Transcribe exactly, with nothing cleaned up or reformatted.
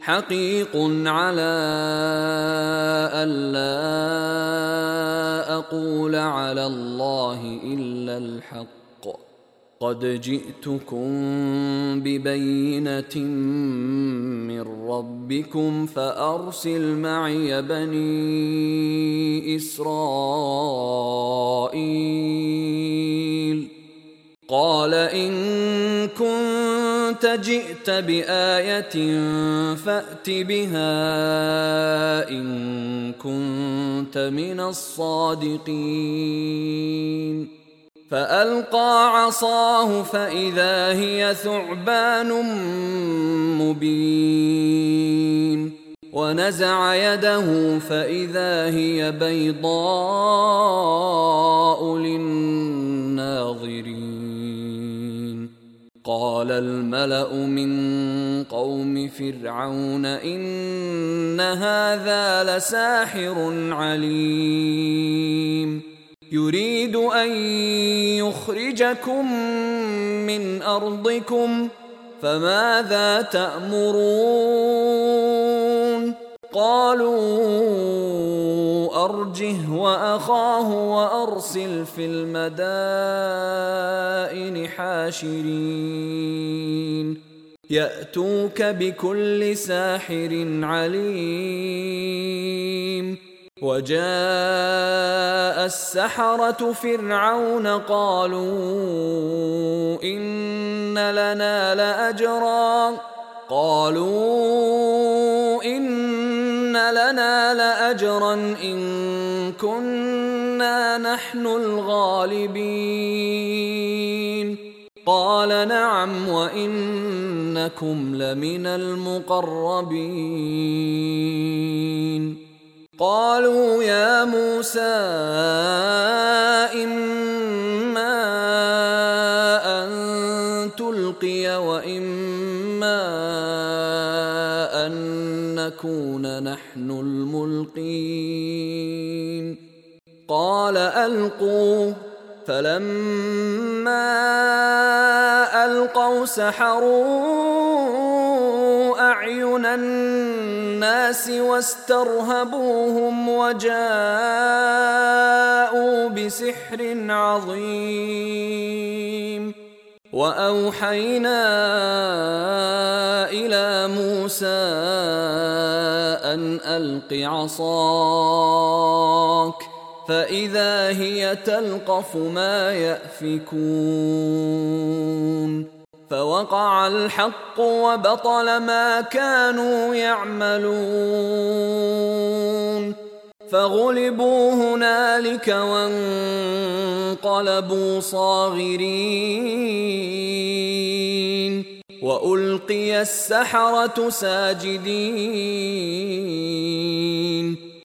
حقيق على ألا أقول على الله إلا الحق قد جئتكم ببينة من ربكم فأرسل معي بني إسرائيل قال إن كنت جئت بآية فأت بها إن كنت من الصادقين فألقى عصاه فإذا هي ثعبان مبين ونزع يده فإذا هي بيضاء للناظرين قال الملأ من قوم فرعون إن هذا لساحر عليم يريد أن يخرجكم من أرضكم فماذا تأمرون قالوا أرجه وأخاه وأرسل في المدائن حاشرين يأتوك بكل ساحر عليم وجاء السحرة فرعون قالوا إن لنا لأجرا قالوا إن لنا لأجرا إن كنا نحن الغالبين قال نعم وإنكم لمن المقربين قالوا يا موسى إما أن تلقي وإما أن نكون نحن الملقين قال ألقوا فلما ألقوا سحروا أعين الناس واسترهبوهم وجاءوا بسحر عظيم وأوحينا إلى موسى أن ألق عصاك فإذا هي تلقف ما يأفكون فوقع الحق وبطل ما كانوا يعملون فغلبوا هنالك وانقلبوا صاغرين وألقي السحرة ساجدين